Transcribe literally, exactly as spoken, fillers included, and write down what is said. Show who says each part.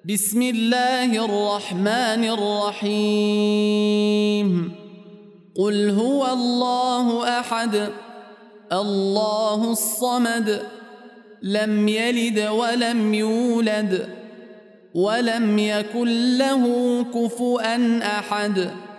Speaker 1: بسم الله الرحمن الرحيم قل هو الله أحد الله الصمد لم يلد ولم يولد ولم يكن له كفؤا أحد